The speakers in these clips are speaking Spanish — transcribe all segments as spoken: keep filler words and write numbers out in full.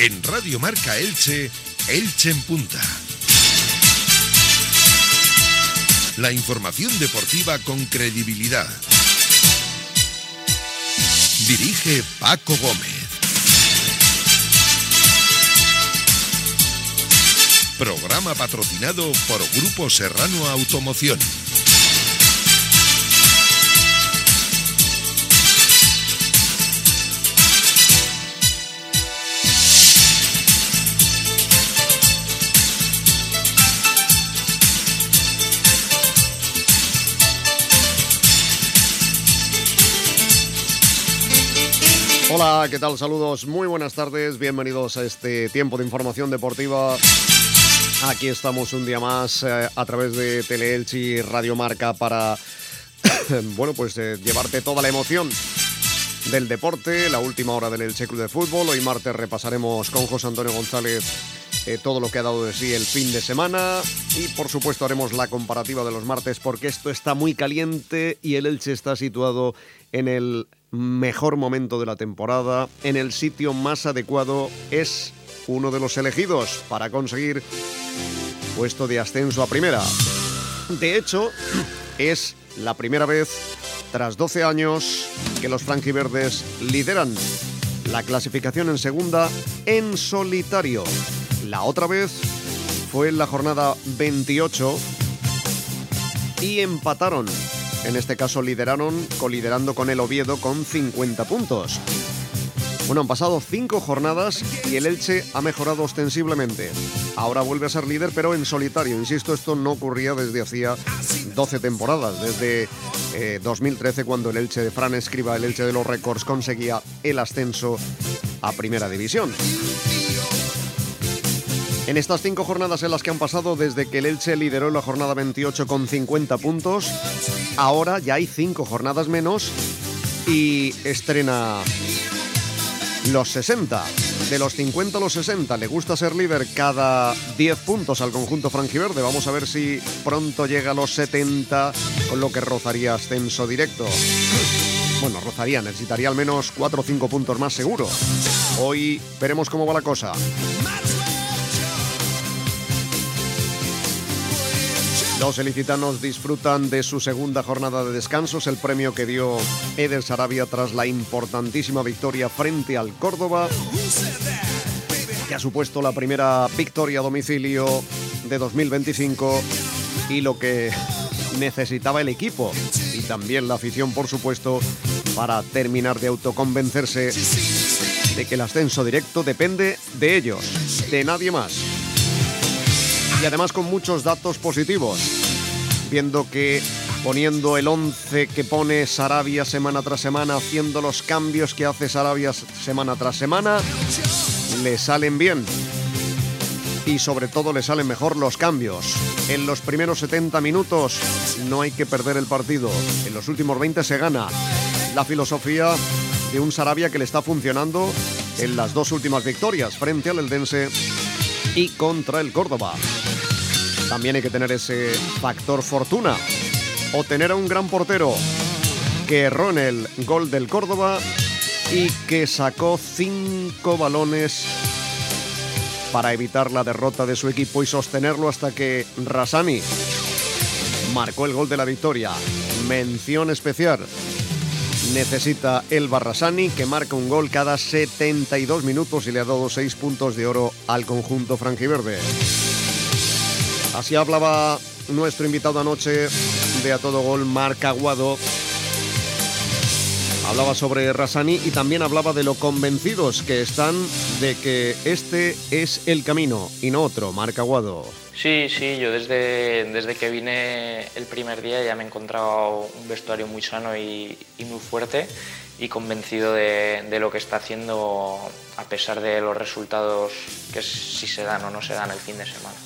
En Radio Marca Elche, Elche en Punta. La información deportiva con credibilidad. Dirige Paco Gómez. Programa patrocinado por Grupo Serrano Automoción. Hola, ¿qué tal? Saludos, muy buenas tardes, bienvenidos a este tiempo de información deportiva. Aquí estamos un día más eh, a través de Teleelche y Radio Marca para, bueno, pues eh, llevarte toda la emoción del deporte, la última hora del Elche Club de Fútbol. Hoy martes repasaremos con José Antonio González eh, todo lo que ha dado de sí el fin de semana y por supuesto haremos la comparativa de los martes porque esto está muy caliente y el Elche está situado en el mejor momento de la temporada, en el sitio más adecuado, es uno de los elegidos para conseguir puesto de ascenso a primera. De hecho, es la primera vez tras doce años que los franjiverdes lideran la clasificación en segunda en solitario. La otra vez fue en la jornada veintiocho y empataron. En este caso lideraron, coliderando con el Oviedo con cincuenta puntos. Bueno, han pasado cinco jornadas y el Elche ha mejorado ostensiblemente. Ahora vuelve a ser líder, pero en solitario. Insisto, esto no ocurría desde hacía doce temporadas. Desde eh, dos mil trece, cuando el Elche de Fran Escribá, el Elche de los récords, conseguía el ascenso a Primera División. En estas cinco jornadas en las que han pasado desde que el Elche lideró la jornada veintiocho con cincuenta puntos, ahora ya hay cinco jornadas menos y estrena los sesenta. De los cincuenta a los sesenta, le gusta ser líder cada diez puntos al conjunto franjiverde. Vamos a ver si pronto llega a los setenta, con lo que rozaría ascenso directo. Bueno, rozaría, necesitaría al menos cuatro o cinco puntos más seguro. Hoy veremos cómo va la cosa. Los ilicitanos disfrutan de su segunda jornada de descansos, el premio que dio Eder Sarabia tras la importantísima victoria frente al Córdoba, que ha supuesto la primera victoria a domicilio de dos mil veinticinco y lo que necesitaba el equipo y también la afición, por supuesto, para terminar de autoconvencerse de que el ascenso directo depende de ellos, de nadie más. Y además con muchos datos positivos, viendo que poniendo el once que pone Sarabia semana tras semana, haciendo los cambios que hace Sarabia semana tras semana, le salen bien y sobre todo le salen mejor los cambios. En los primeros setenta minutos no hay que perder el partido, en los últimos veinte se gana. La filosofía de un Sarabia que le está funcionando en las dos últimas victorias, frente al Eldense y contra el Córdoba. También hay que tener ese factor fortuna o tener a un gran portero que erró en el gol del Córdoba y que sacó cinco balones para evitar la derrota de su equipo y sostenerlo hasta que Rassani marcó el gol de la victoria. Mención especial necesita Elba Rassani, que marca un gol cada setenta y dos minutos y le ha dado seis puntos de oro al conjunto franjiverde. Así hablaba nuestro invitado anoche de A Todo Gol, Marc Aguado. Hablaba sobre Rassani y también hablaba de lo convencidos que están de que este es el camino y no otro. Marc Aguado. Sí, sí, yo desde, desde que vine el primer día ya me he encontrado un vestuario muy sano y, y muy fuerte y convencido de, de lo que está haciendo a pesar de los resultados que si se dan o no se dan el fin de semana.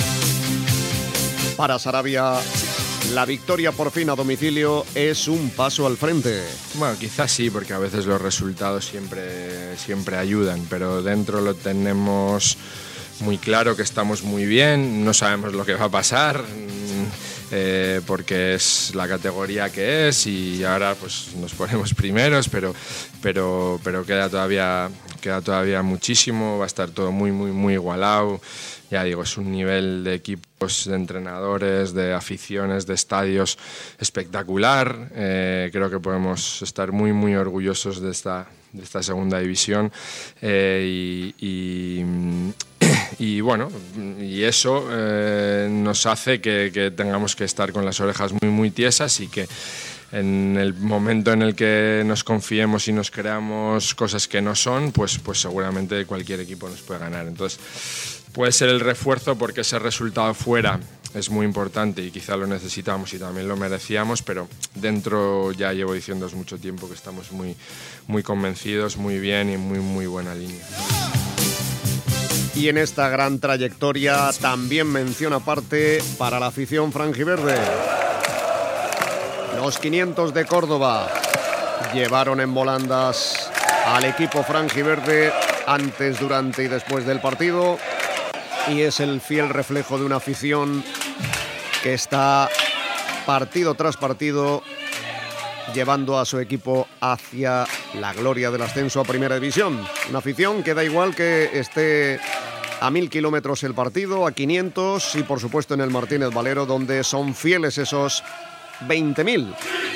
Para Sarabia, la victoria por fin a domicilio es un paso al frente. Bueno, quizás sí, porque a veces los resultados siempre, siempre ayudan, pero dentro lo tenemos muy claro que estamos muy bien, no sabemos lo que va a pasar, eh, porque es la categoría que es y ahora pues nos ponemos primeros, pero, pero, pero queda todavía, queda todavía muchísimo, va a estar todo muy, muy, muy igualado. Ya digo, es un nivel de equipos, de entrenadores, de aficiones, de estadios espectacular. Eh, creo que podemos estar muy, muy orgullosos de esta, de esta segunda división. Eh, y, y, y bueno, y eso eh, nos hace que, que tengamos que estar con las orejas muy, muy tiesas y que en el momento en el que nos confiemos y nos creamos cosas que no son, pues, pues seguramente cualquier equipo nos puede ganar. Entonces, puede ser el refuerzo porque ese resultado fuera es muy importante y quizá lo necesitamos y también lo merecíamos, pero dentro ya llevo diciéndoos mucho tiempo que estamos muy, muy convencidos, muy bien y muy, muy buena línea. Y en esta gran trayectoria también mención aparte para la afición franjiverde. Los quinientos de Córdoba llevaron en volandas al equipo franjiverde antes, durante y después del partido. Y es el fiel reflejo de una afición que está partido tras partido llevando a su equipo hacia la gloria del ascenso a Primera División. Una afición que da igual que esté a mil kilómetros el partido, a quinientos y por supuesto en el Martínez Valero, donde son fieles esos veinte mil.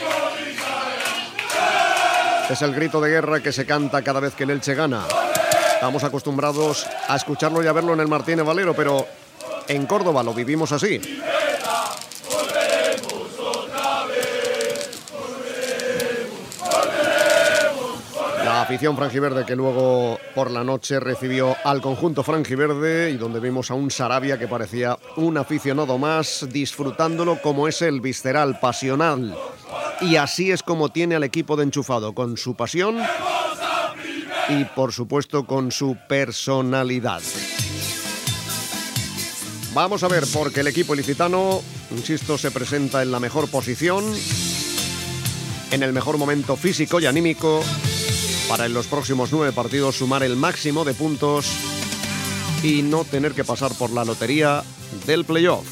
Es el grito de guerra que se canta cada vez que el Elche gana. Estamos acostumbrados a escucharlo y a verlo en el Martínez Valero, pero en Córdoba lo vivimos así. La afición franjiverde que luego por la noche recibió al conjunto franjiverde y donde vimos a un Sarabia que parecía un aficionado más, disfrutándolo como es el visceral, pasional. Y así es como tiene al equipo de enchufado, con su pasión y por supuesto con su personalidad. Vamos a ver, porque el equipo ilicitano, insisto, se presenta en la mejor posición, en el mejor momento físico y anímico, para en los próximos nueve partidos sumar el máximo de puntos y no tener que pasar por la lotería del playoff.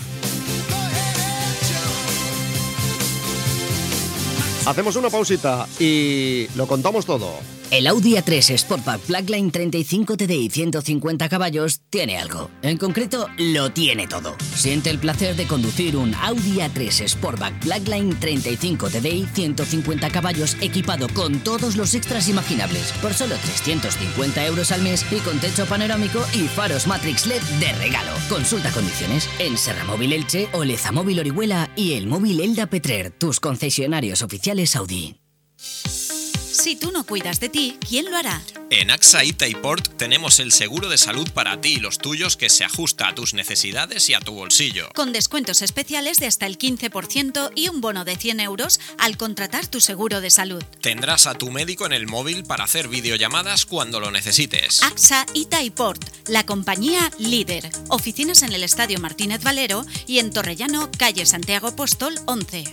Hacemos una pausita y lo contamos todo. El Audi A tres Sportback Blackline treinta y cinco T D I ciento cincuenta caballos tiene algo. En concreto, lo tiene todo. Siente el placer de conducir un Audi A tres Sportback Blackline treinta y cinco T D I ciento cincuenta caballos equipado con todos los extras imaginables por solo trescientos cincuenta euros al mes y con techo panorámico y faros Matrix L E D de regalo. Consulta condiciones en Serramóvil Elche o Lezamóvil Orihuela y el móvil Elda Petrer, tus concesionarios oficiales Audi. Si tú no cuidas de ti, ¿quién lo hará? En AXA y Taiport tenemos el seguro de salud para ti y los tuyos que se ajusta a tus necesidades y a tu bolsillo. Con descuentos especiales de hasta el quince por ciento y un bono de cien euros al contratar tu seguro de salud. Tendrás a tu médico en el móvil para hacer videollamadas cuando lo necesites. AXA y Taiport, la compañía líder. Oficinas en el Estadio Martínez Valero y en Torrellano, calle Santiago Apóstol once.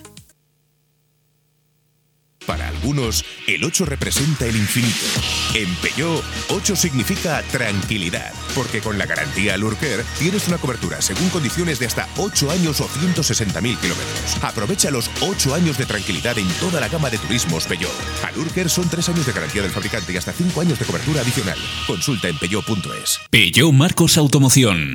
Para algunos, el ocho representa el infinito. En Peugeot, ocho significa tranquilidad, porque con la garantía Lurker tienes una cobertura según condiciones de hasta ocho años o ciento sesenta mil kilómetros. Aprovecha los ocho años de tranquilidad en toda la gama de turismos Peugeot. A Lurker son tres años de garantía del fabricante y hasta cinco años de cobertura adicional. Consulta en peugeot punto es. Peugeot Marcos Automoción.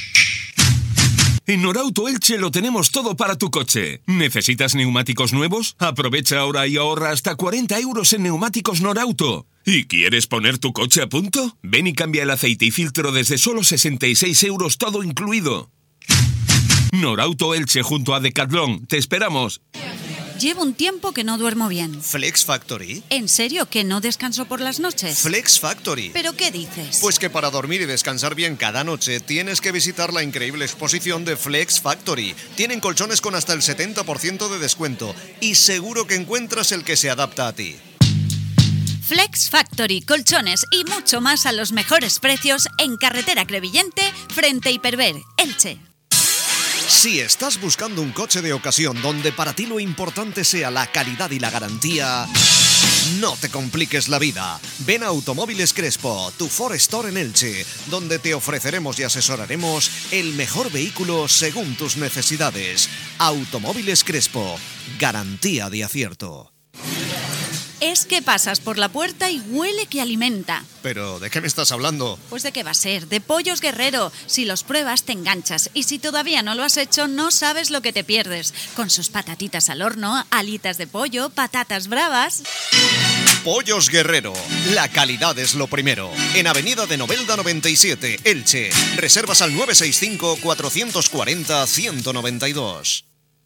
En Norauto Elche lo tenemos todo para tu coche. ¿Necesitas neumáticos nuevos? Aprovecha ahora y ahorra hasta cuarenta euros en neumáticos Norauto. ¿Y quieres poner tu coche a punto? Ven y cambia el aceite y filtro desde solo sesenta y seis euros todo incluido. Norauto Elche junto a Decathlon. Te esperamos. Llevo un tiempo que no duermo bien. ¿Flex Factory? ¿En serio que no descanso por las noches? Flex Factory. ¿Pero qué dices? Pues que para dormir y descansar bien cada noche tienes que visitar la increíble exposición de Flex Factory. Tienen colchones con hasta el setenta por ciento de descuento y seguro que encuentras el que se adapta a ti. Flex Factory, colchones y mucho más a los mejores precios en carretera Crevillente, frente a Hiperver, Elche. Si estás buscando un coche de ocasión donde para ti lo importante sea la calidad y la garantía, no te compliques la vida. Ven a Automóviles Crespo, tu Ford Store en Elche, donde te ofreceremos y asesoraremos el mejor vehículo según tus necesidades. Automóviles Crespo, garantía de acierto. Es que pasas por la puerta y huele que alimenta. ¿Pero de qué me estás hablando? Pues de qué va a ser, de Pollos Guerrero. Si los pruebas te enganchas y si todavía no lo has hecho no sabes lo que te pierdes. Con sus patatitas al horno, alitas de pollo, patatas bravas. Pollos Guerrero, la calidad es lo primero. En Avenida de Novelda noventa y siete, Elche. Reservas al nueve seis cinco, cuatro cuatro cero, uno nueve dos.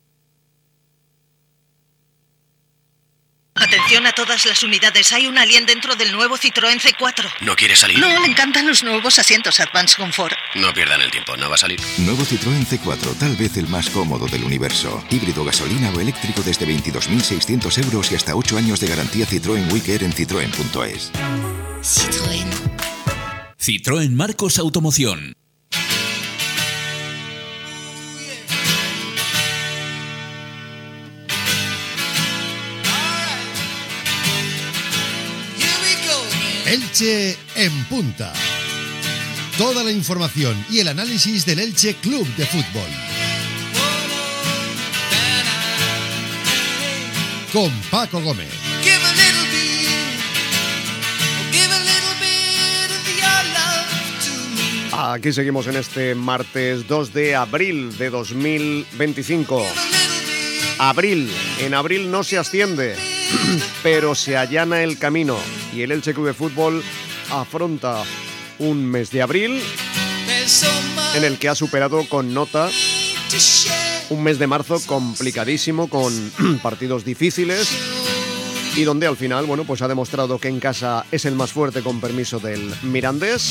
Atención a todas las unidades, hay un alien dentro del nuevo Citroën C cuatro. ¿No quiere salir? No, le encantan los nuevos asientos Advance Comfort. No pierdan el tiempo, no va a salir. Nuevo Citroën C cuatro, tal vez el más cómodo del universo. Híbrido, gasolina o eléctrico desde veintidós mil seiscientos euros y hasta ocho años de garantía Citroën Weekend en citroen punto es. Citroën. Citroën Marcos Automoción. Elche en punta. Toda la información y el análisis del Elche Club de Fútbol. Con Paco Gómez. Aquí seguimos en este martes dos de abril de dos mil veinticinco. Abril, en abril no se asciende, pero se allana el camino y el Elche Club de Fútbol afronta un mes de abril en el que ha superado con nota un mes de marzo complicadísimo, con partidos difíciles y donde al final, bueno, pues ha demostrado que en casa es el más fuerte, con permiso del Mirandés,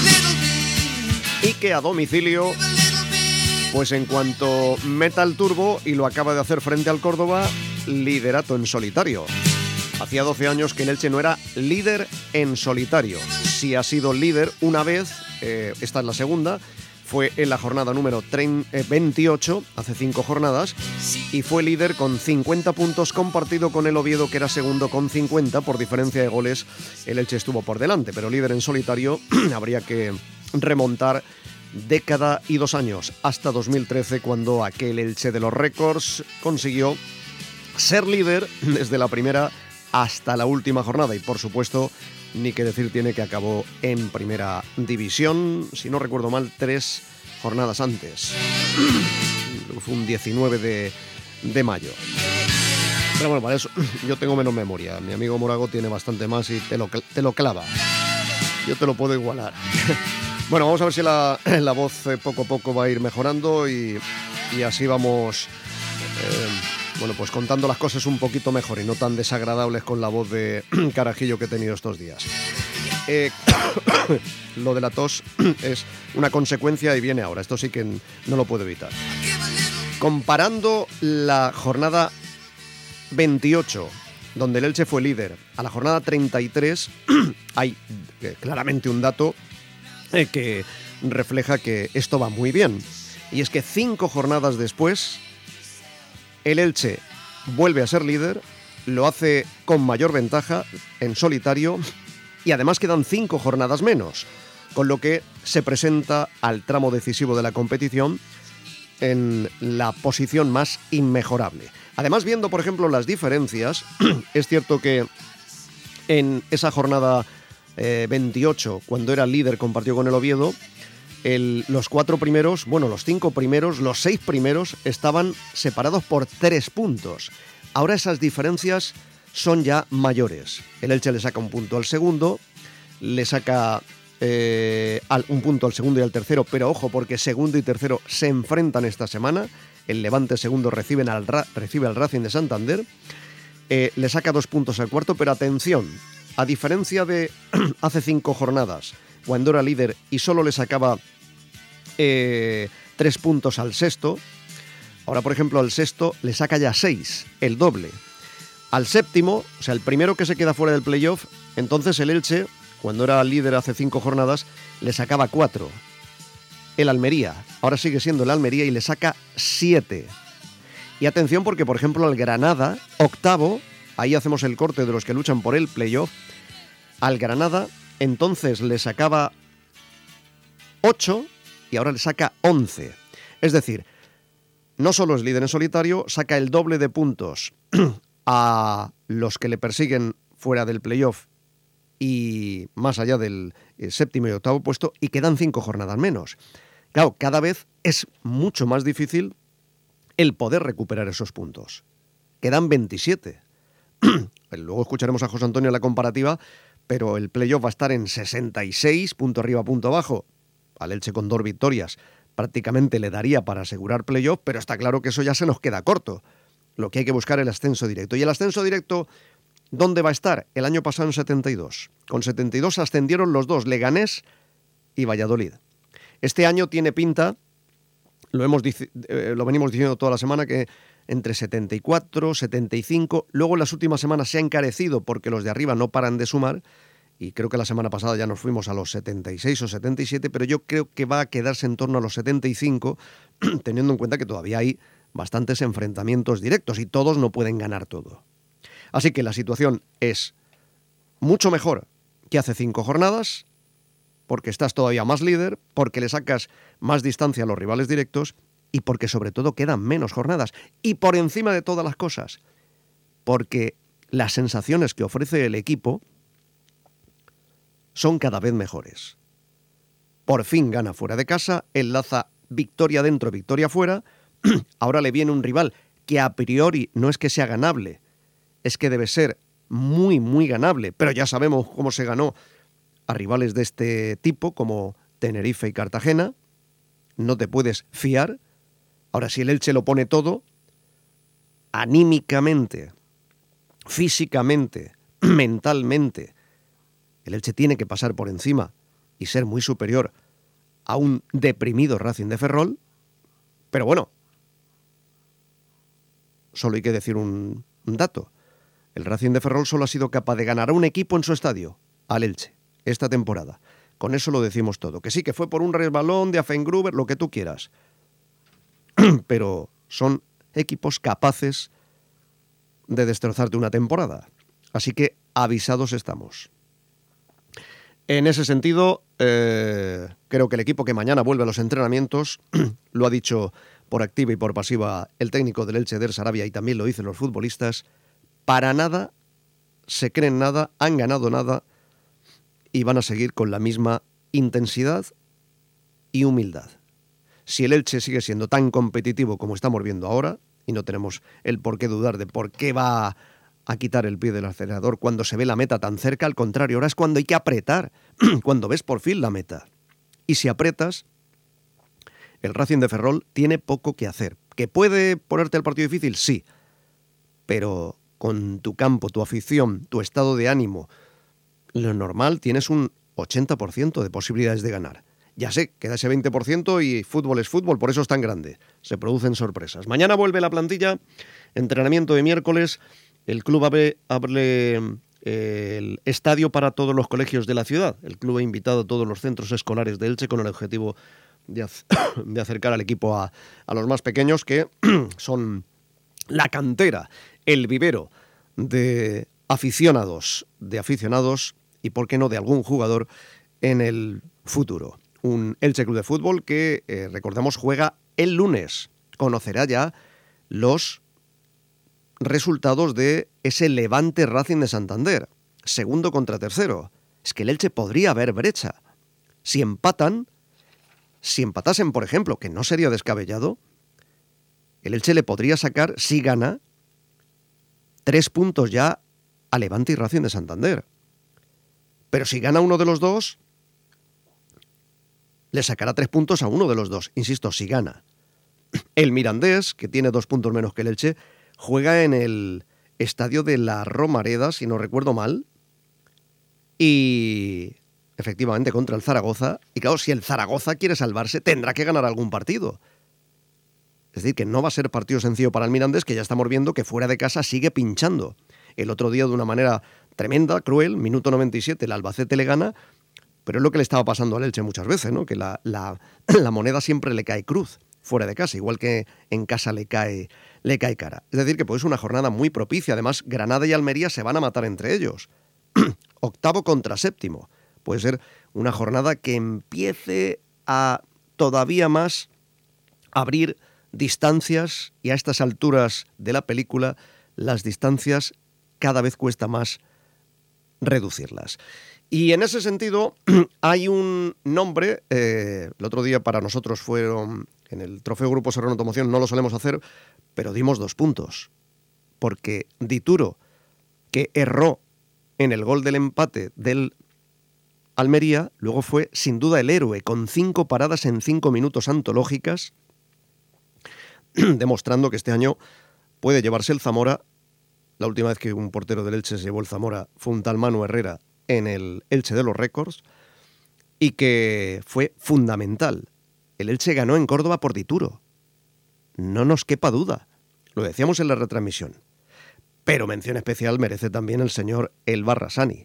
y que a domicilio, pues en cuanto meta el turbo, y lo acaba de hacer frente al Córdoba, liderato en solitario. Hacía doce años que el Elche no era líder en solitario. Sí ha sido líder una vez, eh, esta es la segunda, fue en la jornada número veintiocho, hace cinco jornadas, y fue líder con cincuenta puntos, compartido con el Oviedo, que era segundo con cincuenta. Por diferencia de goles el Elche estuvo por delante, pero líder en solitario habría que remontar década y dos años, hasta dos mil trece, cuando aquel Elche de los récords consiguió ser líder desde la primera hasta la última jornada. Y por supuesto, ni que decir tiene que acabó en primera división, si no recuerdo mal, tres jornadas antes. Fue un diecinueve de mayo. Pero bueno, para eso yo tengo menos memoria. Mi amigo Morago tiene bastante más y te lo, te lo clava. Yo te lo puedo igualar. Bueno, vamos a ver si la, la voz eh, poco a poco va a ir mejorando y, y así vamos, eh, bueno, pues contando las cosas un poquito mejor y no tan desagradables con la voz de carajillo que he tenido estos días. Eh, lo de la tos es una consecuencia y viene ahora, esto sí que no lo puedo evitar. Comparando la jornada veintiocho, donde el Elche fue líder, a la jornada treinta y tres, hay eh, claramente un dato eh, que refleja que esto va muy bien. Y es que cinco jornadas después, el Elche vuelve a ser líder, lo hace con mayor ventaja en solitario y además quedan cinco jornadas menos, con lo que se presenta al tramo decisivo de la competición en la posición más inmejorable. Además, viendo, por ejemplo, las diferencias, es cierto que en esa jornada eh, veintiocho, cuando era líder, compartió con el Oviedo, el, los cuatro primeros, bueno, los cinco primeros, los seis primeros estaban separados por tres puntos. Ahora esas diferencias son ya mayores. El Elche le saca un punto al segundo, le saca eh, al, un punto al segundo y al tercero, pero ojo, porque segundo y tercero se enfrentan esta semana. El Levante segundo reciben al, recibe al Racing de Santander, eh, le saca dos puntos al cuarto, pero atención, a diferencia de hace cinco jornadas, cuando era líder y solo le sacaba eh, tres puntos al sexto, ahora por ejemplo al sexto le saca ya seis, el doble. Al séptimo, o sea, el primero que se queda fuera del playoff, entonces el Elche, cuando era líder hace cinco jornadas, le sacaba cuatro. el Almería. Ahora sigue siendo el Almería y le saca siete. Y atención porque, por ejemplo, al Granada, octavo, ahí hacemos el corte de los que luchan por el playoff, al Granada entonces le sacaba ocho y ahora le saca once. Es decir, no solo es líder en solitario, saca el doble de puntos a los que le persiguen fuera del playoff y más allá del séptimo y octavo puesto, y quedan cinco jornadas menos. Claro, cada vez es mucho más difícil el poder recuperar esos puntos. Quedan veintisiete. Luego escucharemos a José Antonio en la comparativa, pero el playoff va a estar en sesenta y seis, punto arriba, punto abajo. Al Elche con dos victorias prácticamente le daría para asegurar playoff, pero está claro que eso ya se nos queda corto. Lo que hay que buscar es el ascenso directo. Y el ascenso directo, ¿dónde va a estar? El año pasado en setenta y dos. Con setenta y dos ascendieron los dos, Leganés y Valladolid. Este año tiene pinta, lo, hemos, eh, lo venimos diciendo toda la semana, que entre setenta y cuatro, setenta y cinco, luego en las últimas semanas se ha encarecido porque los de arriba no paran de sumar, y creo que la semana pasada ya nos fuimos a los setenta y seis o setenta y siete, pero yo creo que va a quedarse en torno a los setenta y cinco, teniendo en cuenta que todavía hay bastantes enfrentamientos directos y todos no pueden ganar todo. Así que la situación es mucho mejor que hace cinco jornadas, porque estás todavía más líder, porque le sacas más distancia a los rivales directos y porque sobre todo quedan menos jornadas. Y por encima de todas las cosas, porque las sensaciones que ofrece el equipo son cada vez mejores. Por fin gana fuera de casa, enlaza victoria dentro, victoria fuera. Ahora le viene un rival que a priori no es que sea ganable, es que debe ser muy, muy ganable, pero ya sabemos cómo se ganó a rivales de este tipo como Tenerife y Cartagena. No te puedes fiar. Ahora, si el Elche lo pone todo, anímicamente, físicamente, mentalmente, el Elche tiene que pasar por encima y ser muy superior a un deprimido Racing de Ferrol. Pero bueno, solo hay que decir un, un dato. El Racing de Ferrol solo ha sido capaz de ganar a un equipo en su estadio, al Elche, esta temporada. Con eso lo decimos todo. Que sí, que fue por un resbalón de Affengruber, lo que tú quieras. Pero son equipos capaces de destrozarte una temporada. Así que avisados estamos. En ese sentido, eh, creo que el equipo que mañana vuelve a los entrenamientos, lo ha dicho por activa y por pasiva el técnico del Elche, Eder Sarabia, y también lo dicen los futbolistas, para nada se creen nada, han ganado nada y van a seguir con la misma intensidad y humildad. Si el Elche sigue siendo tan competitivo como estamos viendo ahora, y no tenemos el por qué dudar de por qué va a quitar el pie del acelerador cuando se ve la meta tan cerca, al contrario, ahora es cuando hay que apretar, cuando ves por fin la meta. Y si apretas, el Racing de Ferrol tiene poco que hacer. ¿Que puede ponerte el partido difícil? Sí, pero con tu campo, tu afición, tu estado de ánimo, lo normal, tienes un ochenta por ciento de posibilidades de ganar. Ya sé, queda ese veinte por ciento y fútbol es fútbol, por eso es tan grande. Se producen sorpresas. Mañana vuelve la plantilla, entrenamiento de miércoles, el club abre, abre eh, el estadio para todos los colegios de la ciudad. El club ha invitado a todos los centros escolares de Elche con el objetivo de, de acercar al equipo a, a los más pequeños, que son la cantera, el vivero de aficionados, de aficionados y, por qué no, de algún jugador en el futuro. Un Elche Club de Fútbol que, eh, recordemos, juega el lunes. Conocerá ya los resultados de ese Levante Racing de Santander. Segundo contra tercero. Es que el Elche podría haber brecha. Si empatan, si empatasen, por ejemplo, que no sería descabellado, el Elche le podría sacar, si gana, tres puntos ya a Levante y Racing de Santander. Pero si gana uno de los dos, le sacará tres puntos a uno de los dos. Insisto, si gana. El Mirandés, que tiene dos puntos menos que el Elche, juega en el estadio de la Romareda, si no recuerdo mal, y efectivamente contra el Zaragoza. Y claro, si el Zaragoza quiere salvarse, tendrá que ganar algún partido. Es decir, que no va a ser partido sencillo para el Mirandés, que ya estamos viendo que fuera de casa sigue pinchando. El otro día, de una manera tremenda, cruel, minuto noventa y siete, el Albacete le gana, pero es lo que le estaba pasando al Elche muchas veces, ¿no? Que la, la, la moneda siempre le cae cruz fuera de casa, igual que en casa le cae, le cae cara. Es decir, que pues es una jornada muy propicia. Además, Granada y Almería se van a matar entre ellos. Octavo contra séptimo. Puede ser una jornada que empiece a todavía más abrir distancias, y a estas alturas de la película las distancias cada vez cuesta más reducirlas. Y en ese sentido hay un nombre, eh, el otro día para nosotros fueron, en el Trofeo Grupo Serrano Automoción no lo solemos hacer, pero dimos dos puntos, porque Dituro, que erró en el gol del empate del Almería, luego fue sin duda el héroe, con cinco paradas en cinco minutos antológicas, demostrando que este año puede llevarse el Zamora. La última vez que un portero del Elche se llevó el Zamora fue un tal Manu Herrera en el Elche de los récords, y que fue fundamental. El Elche ganó en Córdoba por Dituro. No nos quepa duda. Lo decíamos en la retransmisión. Pero mención especial merece también el señor Elbar Rassani.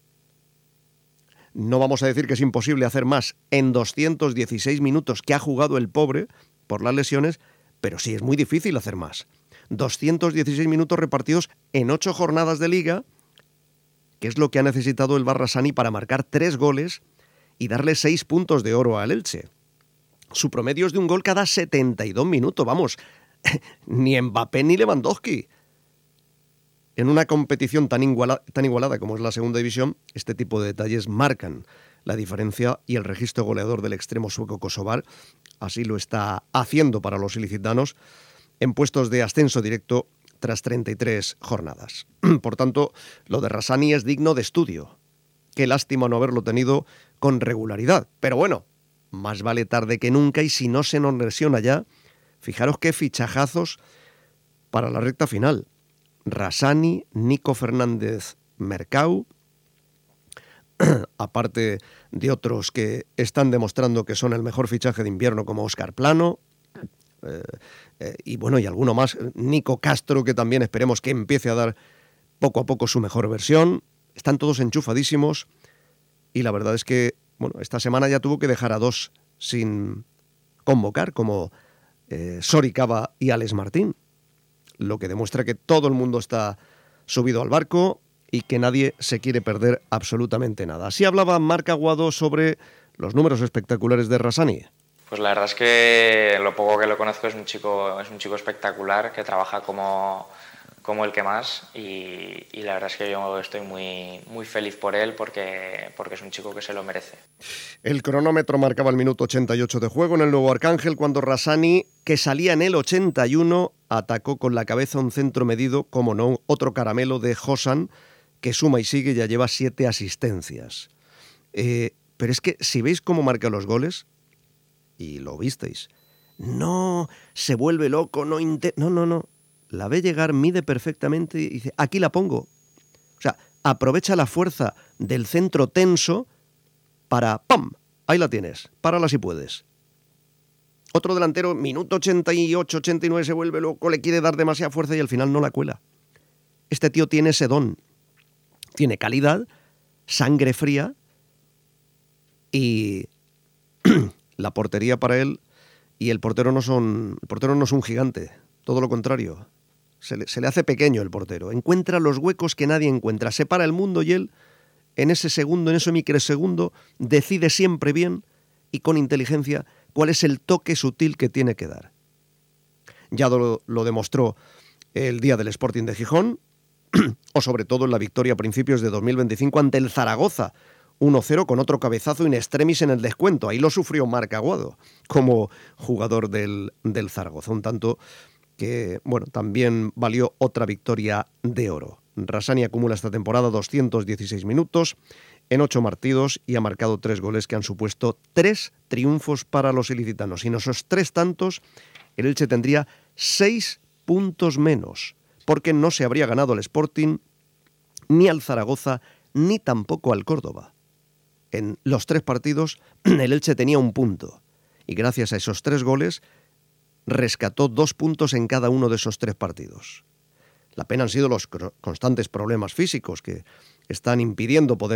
No vamos a decir que es imposible hacer más en doscientos dieciséis minutos que ha jugado el pobre por las lesiones, pero sí es muy difícil hacer más. doscientos dieciséis minutos repartidos en ocho jornadas de liga, que es lo que ha necesitado el Barrasani para marcar tres goles y darle seis puntos de oro al Elche. Su promedio es de un gol cada setenta y dos minutos, vamos, ni Mbappé ni Lewandowski. En una competición tan, iguala, tan igualada como es la segunda división, este tipo de detalles marcan la diferencia, y el registro goleador del extremo sueco Kosovar así lo está haciendo para los ilicitanos en puestos de ascenso directo tras treinta y tres jornadas. Por tanto, lo de Rassani es digno de estudio. Qué lástima no haberlo tenido con regularidad. Pero bueno, más vale tarde que nunca, y si no se nos lesiona ya, fijaros qué fichajazos para la recta final. Rassani, Nico Fernández Mercau, aparte de otros que están demostrando que son el mejor fichaje de invierno, como Óscar Plano, eh, eh, y bueno, y alguno más, Nico Castro, que también esperemos que empiece a dar poco a poco su mejor versión. Están todos enchufadísimos, y la verdad es que, bueno, esta semana ya tuvo que dejar a dos sin convocar, como eh, Soricaba y Alex Martín, lo que demuestra que todo el mundo está subido al barco y que nadie se quiere perder absolutamente nada. Así hablaba Marc Aguado sobre los números espectaculares de Rassani. Pues la verdad es que lo poco que lo conozco es un chico, es un chico espectacular, que trabaja como, como el que más, y, y la verdad es que yo estoy muy, muy feliz por él, porque, porque es un chico que se lo merece. El cronómetro marcaba el minuto ochenta y ocho de juego en el Nuevo Arcángel, cuando Rassani, que salía en el ochenta y uno, atacó con la cabeza un centro medido, como no, otro caramelo de Josan, que suma y sigue, ya lleva siete asistencias. Eh, pero es que si veis cómo marca los goles, y lo visteis, no se vuelve loco, no, inte- no, no, no, la ve llegar, mide perfectamente y dice, aquí la pongo. O sea, aprovecha la fuerza del centro tenso para, ¡pam!, ahí la tienes, párala si puedes. Otro delantero, minuto ochenta y ocho, ochenta y nueve, se vuelve loco, le quiere dar demasiada fuerza y al final no la cuela. Este tío tiene ese don, tiene calidad, sangre fría, y la portería para él y el portero no son, el portero no es un gigante, todo lo contrario. Se le, se le hace pequeño el portero, encuentra los huecos que nadie encuentra, separa el mundo, y él en ese segundo, en ese microsegundo, decide siempre bien y con inteligencia cuál es el toque sutil que tiene que dar. Ya lo, lo demostró el día del Sporting de Gijón, o sobre todo en la victoria a principios de dos mil veinticinco ante el Zaragoza, uno cero, con otro cabezazo in extremis en el descuento. Ahí lo sufrió Marc Aguado como jugador del, del Zaragoza, un tanto que, bueno, también valió otra victoria de oro. Rassani acumula esta temporada doscientos dieciséis minutos en ocho partidos y ha marcado tres goles que han supuesto tres triunfos para los ilicitanos. Y en esos tres tantos, el Elche tendría seis puntos menos, porque no se habría ganado al Sporting, ni al Zaragoza, ni tampoco al Córdoba. En los tres partidos, el Elche tenía un punto, y gracias a esos tres goles, rescató dos puntos en cada uno de esos tres partidos. La pena han sido los constantes problemas físicos que están impidiendo poder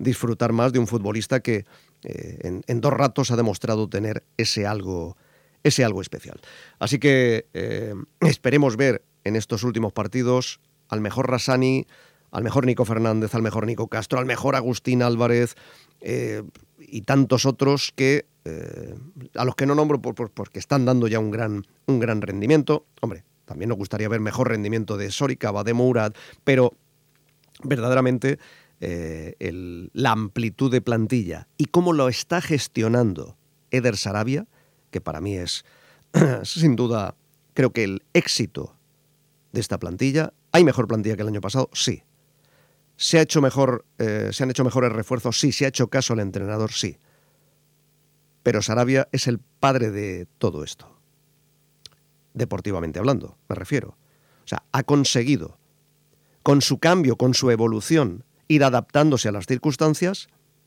disfrutar más de un futbolista que eh, en, en dos ratos ha demostrado tener ese algo, ese algo especial. Así que eh, esperemos ver en estos últimos partidos al mejor Rassani, al mejor Nico Fernández, al mejor Nico Castro, al mejor Agustín Álvarez eh, y tantos otros que eh, a los que no nombro por, por, porque están dando ya un gran, un gran rendimiento. Hombre, también nos gustaría ver mejor rendimiento de Soricaba, de Mourad, pero verdaderamente eh, el, la amplitud de plantilla y cómo lo está gestionando Eder Sarabia, que para mí es sin duda, creo que el éxito de esta plantilla. ¿Hay mejor plantilla que el año pasado? Sí. ¿Se ha hecho mejor, eh, ¿se han hecho mejores refuerzos? Sí. ¿Se ha hecho caso al entrenador? Sí. Pero Sarabia es el padre de todo esto. Deportivamente hablando, me refiero. O sea, ha conseguido, con su cambio, con su evolución, ir adaptándose a las circunstancias.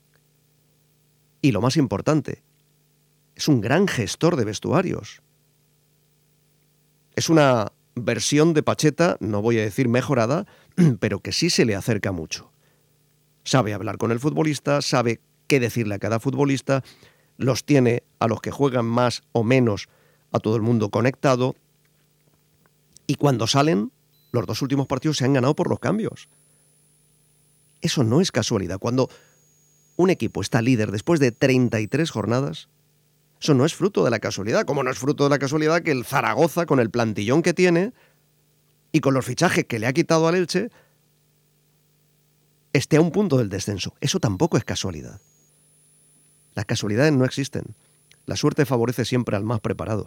Y lo más importante, es un gran gestor de vestuarios. Es una versión de Pacheta, no voy a decir mejorada, pero que sí se le acerca mucho. Sabe hablar con el futbolista, sabe qué decirle a cada futbolista, los tiene a los que juegan más o menos a todo el mundo conectado, y cuando salen, los dos últimos partidos se han ganado por los cambios. Eso no es casualidad. Cuando un equipo está líder después de treinta y tres jornadas, eso no es fruto de la casualidad, como no es fruto de la casualidad que el Zaragoza, con el plantillón que tiene y con los fichajes que le ha quitado al Elche, esté a un punto del descenso. Eso tampoco es casualidad. Las casualidades no existen. La suerte favorece siempre al más preparado.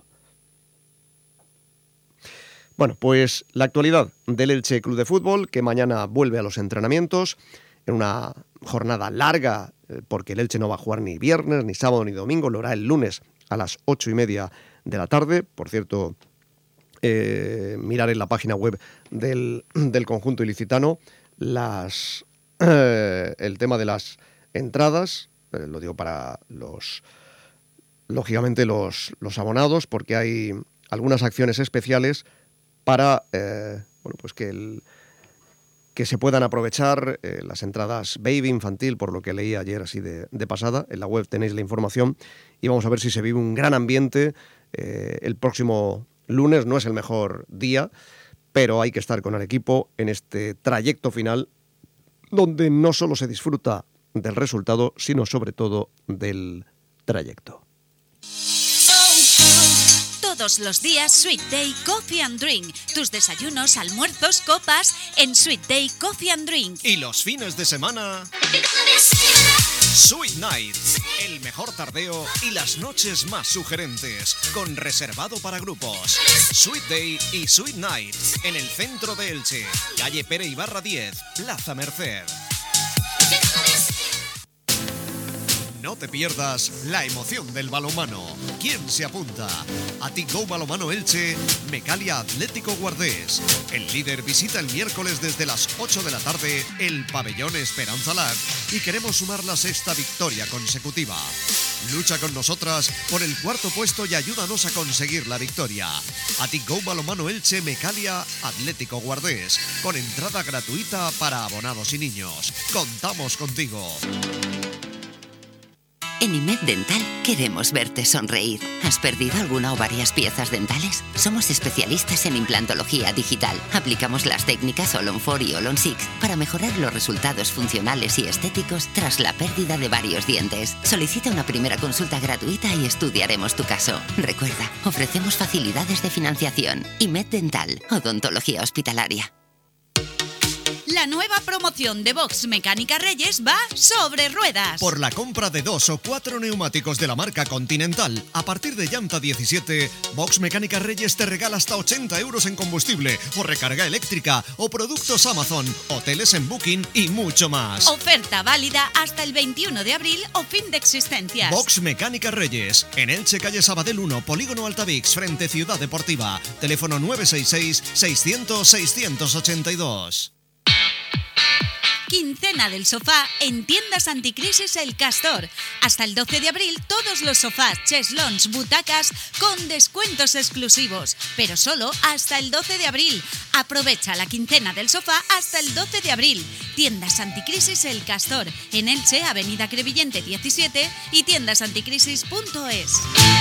Bueno, pues la actualidad del Elche Club de Fútbol, que mañana vuelve a los entrenamientos en una jornada larga, porque el Elche no va a jugar ni viernes, ni sábado, ni domingo, lo hará el lunes a las ocho y media de la tarde. Por cierto, eh, mirar en la página web del, del conjunto ilicitano las, eh, el tema de las entradas, eh, lo digo para los, lógicamente los, los abonados, porque hay algunas acciones especiales para eh, bueno, pues que el que se puedan aprovechar eh, las entradas baby, infantil, por lo que leí ayer así de, de pasada. En la web tenéis la información y vamos a ver si se vive un gran ambiente eh, el próximo lunes. No es el mejor día, pero hay que estar con el equipo en este trayecto final donde no solo se disfruta del resultado, sino sobre todo del trayecto. Todos los días Sweet Day Coffee and Drink. Tus desayunos, almuerzos, copas en Sweet Day Coffee and Drink. Y los fines de semana, Sweet Nights, el mejor tardeo y las noches más sugerentes, con reservado para grupos. Sweet Day y Sweet Nights, en el centro de Elche, calle Pere Ibarra diez, Plaza Merced. No te pierdas la emoción del balonmano. ¿Quién se apunta? Athletic Go Balonmano Elche, Mecalia Atlético Guardés. El líder visita el miércoles desde las ocho de la tarde el pabellón Esperanza Lag y queremos sumar la sexta victoria consecutiva. Lucha con nosotras por el cuarto puesto y ayúdanos a conseguir la victoria. Athletic Go Balonmano Elche, Mecalia Atlético Guardés, con entrada gratuita para abonados y niños. Contamos contigo. En Imed Dental queremos verte sonreír. ¿Has perdido alguna o varias piezas dentales? Somos especialistas en implantología digital. Aplicamos las técnicas All-on four y All-on six para mejorar los resultados funcionales y estéticos tras la pérdida de varios dientes. Solicita una primera consulta gratuita y estudiaremos tu caso. Recuerda, ofrecemos facilidades de financiación. Imed Dental, odontología hospitalaria. La nueva promoción de Box Mecánica Reyes va sobre ruedas. Por la compra de dos o cuatro neumáticos de la marca Continental, a partir de llanta diecisiete, Box Mecánica Reyes te regala hasta ochenta euros en combustible, o recarga eléctrica, o productos Amazon, hoteles en Booking y mucho más. Oferta válida hasta el veintiuno de abril o fin de existencias. Box Mecánica Reyes, en Elche, calle Sabadell uno, Polígono Altavix, frente Ciudad Deportiva. Teléfono nueve seis seis, seiscientos, seiscientos ochenta y dos. Quincena del sofá en Tiendas Anticrisis El Castor. Hasta el doce de abril todos los sofás, cheslons, butacas con descuentos exclusivos. Pero solo hasta el doce de abril. Aprovecha la quincena del sofá hasta el doce de abril. Tiendas Anticrisis El Castor. En Elche, Avenida Crevillente diecisiete y tiendas anticrisis punto es.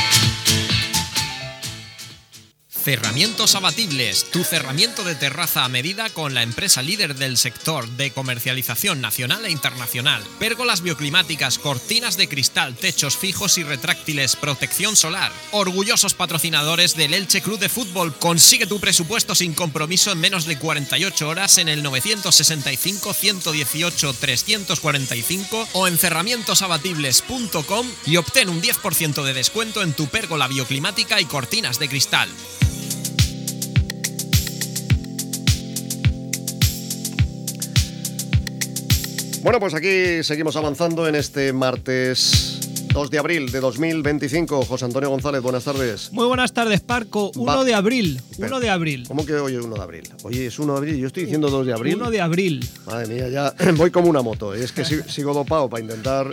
Cerramientos Abatibles, tu cerramiento de terraza a medida con la empresa líder del sector de comercialización nacional e internacional. Pérgolas bioclimáticas, cortinas de cristal, techos fijos y retráctiles, protección solar. Orgullosos patrocinadores del Elche Club de Fútbol. Consigue tu presupuesto sin compromiso en menos de cuarenta y ocho horas en el nueve seis cinco, uno uno ocho, tres cuatro cinco o en cerramientos abatibles punto com y obtén un diez por ciento de descuento en tu pérgola bioclimática y cortinas de cristal. Bueno, pues aquí seguimos avanzando en este martes dos de abril de dos mil veinticinco. José Antonio González, buenas tardes. Muy buenas tardes, Parco. uno de abril. uno de abril. ¿Cómo que hoy es uno de abril? Oye, es uno de abril. Yo estoy diciendo dos de abril. uno de abril. Madre mía, ya voy como una moto. Es que sigo dopado para intentar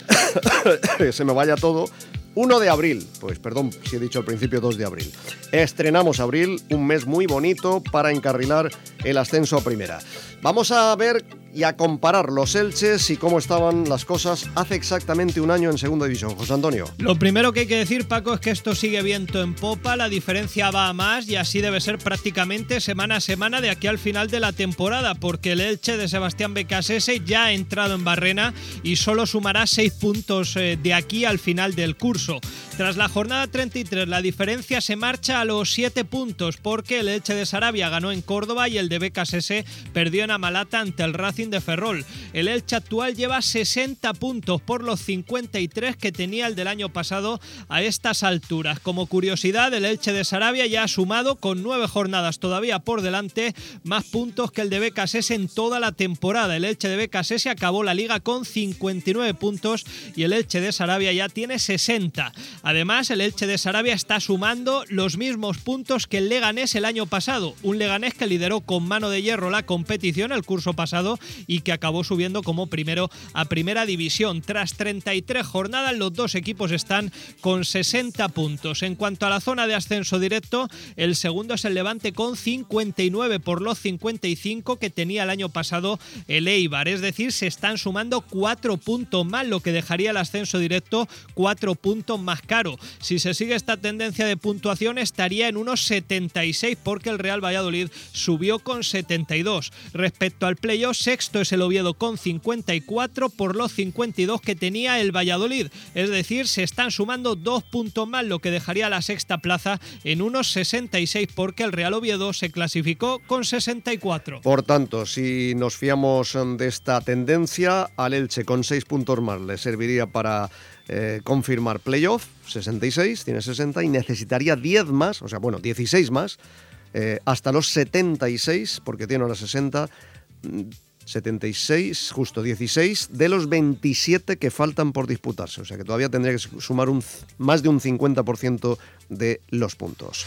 que se me vaya todo. uno de abril, pues perdón si he dicho al principio dos de abril. Estrenamos abril, un mes muy bonito para encarrilar el ascenso a primera. Vamos a ver y a comparar los Elches y cómo estaban las cosas hace exactamente un año en segunda división. José Antonio. Lo primero que hay que decir, Paco, es que esto sigue viento en popa, la diferencia va a más y así debe ser prácticamente semana a semana de aquí al final de la temporada, porque el Elche de Sebastián Becasese ya ha entrado en barrena y solo sumará seis puntos de aquí al final del curso. Tras la jornada treinta y tres, la diferencia se marcha a los siete puntos, porque el Elche de Sarabia ganó en Córdoba y el de Becasese perdió en Amalata ante el Racing de Ferrol. El Elche actual lleva sesenta puntos por los cincuenta y tres que tenía el del año pasado a estas alturas. Como curiosidad, el Elche de Sarabia ya ha sumado, con nueve jornadas todavía por delante, más puntos que el de Becasese en toda la temporada. El Elche de Becasese acabó la liga con cincuenta y nueve puntos y el Elche de Sarabia ya tiene sesenta. Además, el Elche de Sarabia está sumando los mismos puntos que el Leganés el año pasado, un Leganés que lideró con mano de hierro la competición el curso pasado y que acabó subiendo como primero a primera división. Tras treinta y tres jornadas, los dos equipos están con sesenta puntos. En cuanto a la zona de ascenso directo, el segundo es el Levante con cincuenta y nueve por los cincuenta y cinco que tenía el año pasado el Eibar. Es decir, se están sumando cuatro puntos más, lo que dejaría el ascenso directo cuatro puntos más caro. Si se sigue esta tendencia de puntuación, estaría en unos setenta y seis, porque el Real Valladolid subió con setenta y dos. Respecto al playoff, sexto es el Oviedo con cincuenta y cuatro por los cincuenta y dos que tenía el Valladolid. Es decir, se están sumando dos puntos más, lo que dejaría la sexta plaza en unos sesenta y seis, porque el Real Oviedo se clasificó con sesenta y cuatro. Por tanto, si nos fiamos de esta tendencia, al Elche con seis puntos más le serviría para eh, confirmar playoff, sesenta y seis, tiene sesenta y necesitaría diez más, o sea, bueno, dieciséis más, eh, hasta los setenta y seis, porque tiene ahora sesenta, setenta y seis, justo dieciséis de los veintisiete que faltan por disputarse, o sea que todavía tendría que sumar un, más de un cincuenta por ciento de los puntos.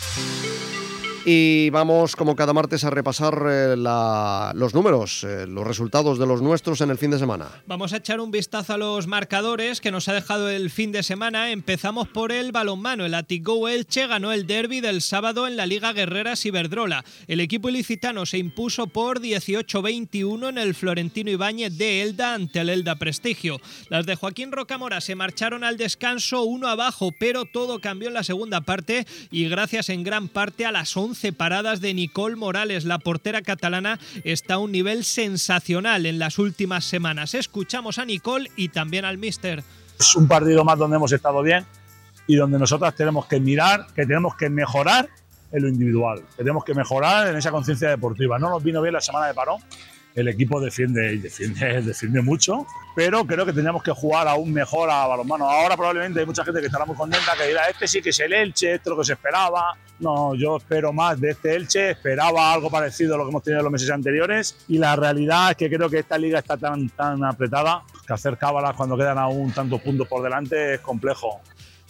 Y vamos, como cada martes, a repasar eh, la, los números, eh, los resultados de los nuestros en el fin de semana. Vamos a echar un vistazo a los marcadores que nos ha dejado el fin de semana. Empezamos por el balonmano. El Athletic Go Elche ganó el derbi del sábado en la Liga Guerreras Iberdrola. El equipo ilicitano se impuso por dieciocho veintiuno en el Florentino Ibáñez de Elda ante el Elda Prestigio. Las de Joaquín Rocamora se marcharon al descanso uno abajo, pero todo cambió en la segunda parte y gracias en gran parte a las once paradas de Nicole Morales. La portera catalana está a un nivel sensacional en las últimas semanas. Escuchamos a Nicole y también al míster. Es un partido más donde hemos estado bien y donde nosotras tenemos que mirar, que tenemos que mejorar en lo individual, que tenemos que mejorar en esa conciencia deportiva. No nos vino bien la semana de parón. El equipo defiende y defiende, defiende mucho, pero creo que tendríamos que jugar aún mejor a balonmano. Ahora probablemente hay mucha gente que estará muy contenta, que dirá, este sí que es el Elche, esto es lo que se esperaba. No, yo espero más de este Elche, esperaba algo parecido a lo que hemos tenido en los meses anteriores y la realidad es que creo que esta liga está tan, tan apretada que hacer cábalas cuando quedan aún tantos puntos por delante es complejo.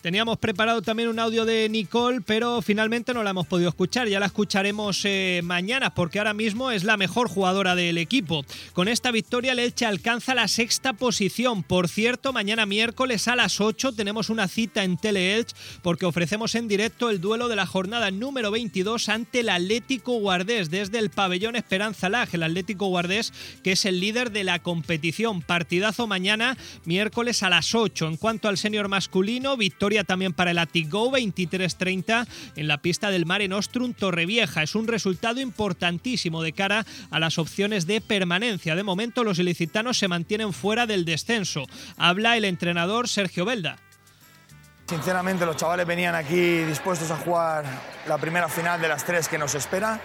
Teníamos preparado también un audio de Nicole, pero finalmente no la hemos podido escuchar. Ya la escucharemos eh, mañana, porque ahora mismo es la mejor jugadora del equipo. Con esta victoria el Elche alcanza la sexta posición. Por cierto, mañana miércoles a las ocho tenemos una cita en Teleelch, porque ofrecemos en directo el duelo de la jornada número veintidós ante el Atlético Guardés desde el pabellón Esperanza Lag. El Atlético Guardés, que es el líder de la competición. Partidazo mañana miércoles a las ocho. En cuanto al senior masculino, victoria también para el Atigo, veintitrés treinta en la pista del Mare Nostrum Torrevieja. Es un resultado importantísimo de cara a las opciones de permanencia. De momento los ilicitanos se mantienen fuera del descenso. Habla el entrenador Sergio Belda. Sinceramente los chavales venían aquí dispuestos a jugar la primera final de las tres que nos espera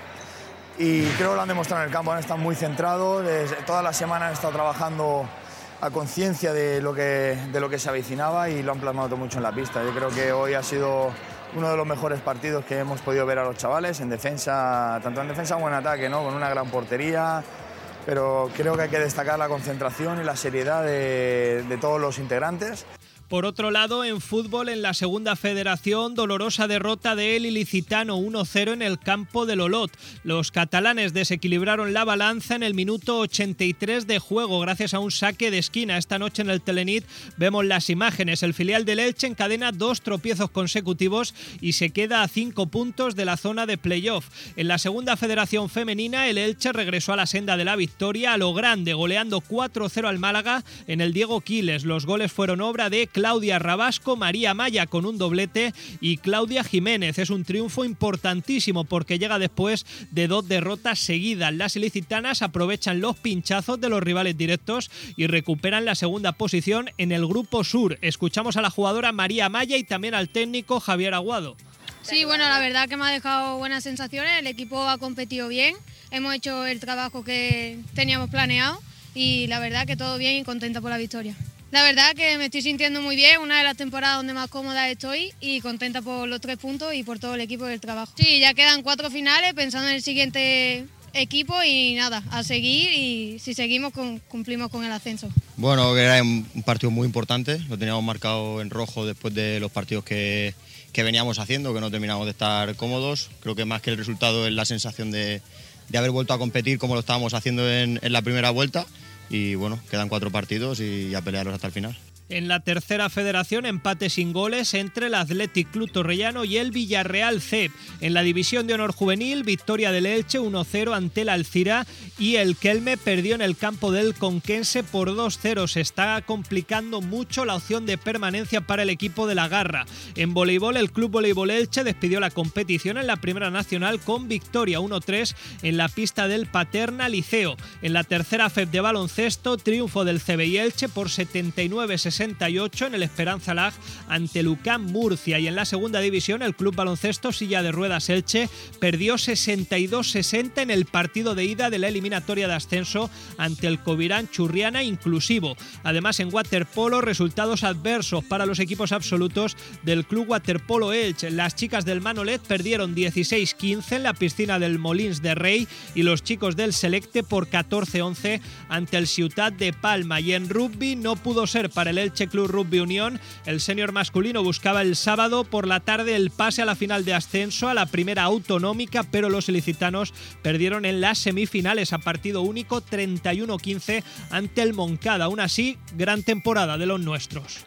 y creo que lo han demostrado en el campo. Han estado muy centrados, toda la semana han estado trabajando a conciencia de lo que de lo que se avecinaba y lo han plasmado mucho en la pista. Yo creo que hoy ha sido uno de los mejores partidos que hemos podido ver a los chavales en defensa, tanto en defensa como en ataque, ¿no? Con una gran portería, pero creo que hay que destacar la concentración y la seriedad de, de todos los integrantes. Por otro lado, en fútbol, en la segunda federación, dolorosa derrota del ilicitano uno cero en el campo del Olot. Los catalanes desequilibraron la balanza en el minuto ochenta y tres de juego gracias a un saque de esquina. Esta noche en el Telenit vemos las imágenes. El filial del Elche encadena dos tropiezos consecutivos y se queda a cinco puntos de la zona de playoff. En la segunda federación femenina, el Elche regresó a la senda de la victoria a lo grande, goleando cuatro cero al Málaga en el Diego Quiles. Los goles fueron obra de Claudia Rabasco, María Maya con un doblete y Claudia Jiménez. Es un triunfo importantísimo porque llega después de dos derrotas seguidas. Las ilicitanas aprovechan los pinchazos de los rivales directos y recuperan la segunda posición en el Grupo Sur. Escuchamos a la jugadora María Maya y también al técnico Javier Aguado. Sí, bueno, la verdad que me ha dejado buenas sensaciones. El equipo ha competido bien, hemos hecho el trabajo que teníamos planeado y la verdad que todo bien y contenta por la victoria. La verdad que me estoy sintiendo muy bien, una de las temporadas donde más cómoda estoy y contenta por los tres puntos y por todo el equipo y el trabajo. Sí, ya quedan cuatro finales, pensando en el siguiente equipo y nada, a seguir y si seguimos con, cumplimos con el ascenso. Bueno, era un partido muy importante, lo teníamos marcado en rojo después de los partidos que, que veníamos haciendo, que no terminamos de estar cómodos. Creo que más que el resultado es la sensación de, de haber vuelto a competir como lo estábamos haciendo en, en la primera vuelta. Y bueno, quedan cuatro partidos y a pelearlos hasta el final. En la tercera federación, empate sin goles entre el Athletic Club Torrellano y el Villarreal C. En la división de honor juvenil, victoria del Elche uno cero ante el Alcira y el Kelme perdió en el campo del Conquense por dos cero. Se está complicando mucho la opción de permanencia para el equipo de la Garra. En voleibol, el Club Voleibol Elche despidió la competición en la Primera Nacional con victoria uno tres en la pista del Paterna Liceo. En la tercera F E B de baloncesto, triunfo del C B I Elche por setenta y nueve sesenta y ocho en el Esperanza Lag ante el U C A M Murcia. Y en la segunda división, el Club Baloncesto Silla de Ruedas Elche perdió sesenta y dos sesenta en el partido de ida de la eliminatoria de ascenso ante el Covirán Churriana Inclusivo. Además, en waterpolo, resultados adversos para los equipos absolutos del Club Waterpolo Elche. Las chicas del Manolet perdieron dieciséis quince en la piscina del Molins de Rey y los chicos del Selecte por catorce once ante el Ciutat de Palma. Y en rugby no pudo ser para el Elche Club Rugby Unión. El senior masculino buscaba el sábado por la tarde el pase a la final de ascenso a la primera autonómica, pero los ilicitanos perdieron en las semifinales a partido único treinta y uno quince ante el Moncada. Aún así, gran temporada de los nuestros.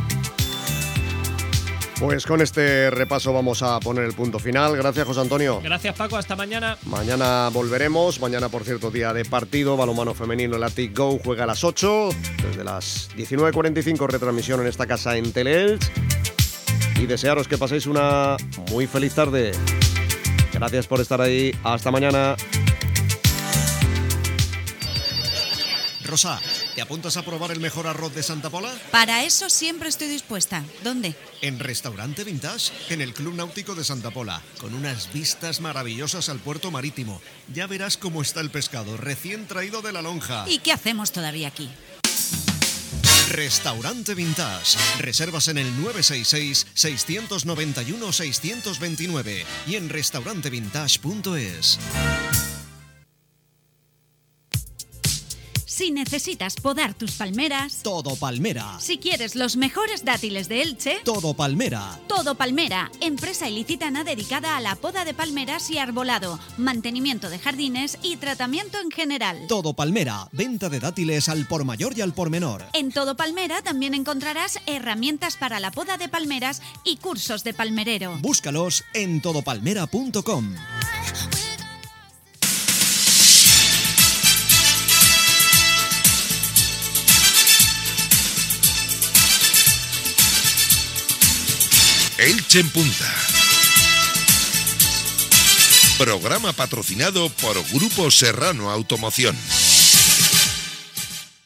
Pues con este repaso vamos a poner el punto final. Gracias, José Antonio. Gracias, Paco. Hasta mañana. Mañana volveremos. Mañana, por cierto, día de partido. Balonmano femenino, el Athletic Go juega a las ocho. Desde las diecinueve cuarenta y cinco, retransmisión en esta casa en Teleelch. Y desearos que paséis una muy feliz tarde. Gracias por estar ahí. Hasta mañana. Rosa, ¿te apuntas a probar el mejor arroz de Santa Pola? Para eso siempre estoy dispuesta. ¿Dónde? En Restaurante Vintage, en el Club Náutico de Santa Pola, con unas vistas maravillosas al puerto marítimo. Ya verás cómo está el pescado, recién traído de la lonja. ¿Y qué hacemos todavía aquí? Restaurante Vintage. Reservas en el nueve seis seis, seis nueve uno, seis dos nueve y en restaurante vintage punto es. Si necesitas podar tus palmeras, Todo Palmera. si quieres los mejores dátiles de Elche, Todo Palmera. Todo Palmera, empresa ilicitana dedicada a la poda de palmeras y arbolado, mantenimiento de jardines y tratamiento en general. Todo Palmera. Venta de dátiles al por mayor y al por menor. En Todo Palmera también encontrarás herramientas para la poda de palmeras y cursos de palmerero. Búscalos en todo palmera punto com. Elche en Punta. Programa patrocinado por Grupo Serrano Automoción.